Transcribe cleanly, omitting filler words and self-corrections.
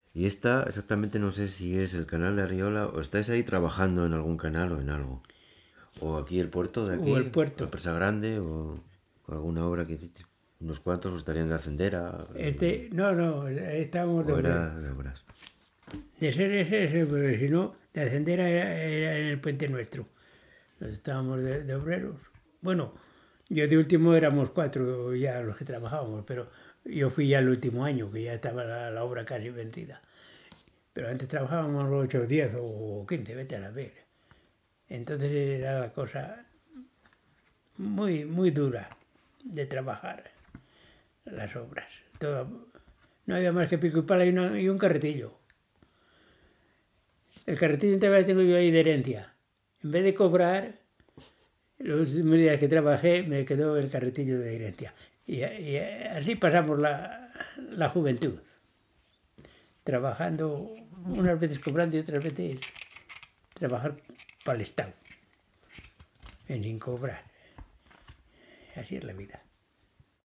Y esta, exactamente no sé si es el canal de Arriola o estáis ahí trabajando en algún canal o en algo. O aquí el puerto de O el aquí, la puerto. presa grande o alguna obra que hiciste. Unos cuantos os estarían de Hacendera No, estábamos de o era obrero. de obras. De ser ese, pero si no, de ascender era en el puente nuestro. Estábamos de obreros. Bueno, yo de último éramos 4 ya los que trabajábamos, pero yo fui ya el último año, que ya estaba la obra casi vencida. Pero antes trabajábamos 8, 10 o 15, vete a la ver. Entonces era la cosa muy, muy dura de trabajar, las obras. Todo, no había más que pico y pala y un carretillo. El carretillo todavía tengo yo ahí de herencia. En vez de cobrar, los últimos días que trabajé me quedó el carretillo de herencia. Y así pasamos la juventud, trabajando, unas veces cobrando y otras veces trabajar para el Estado, sin cobrar. Así es la vida.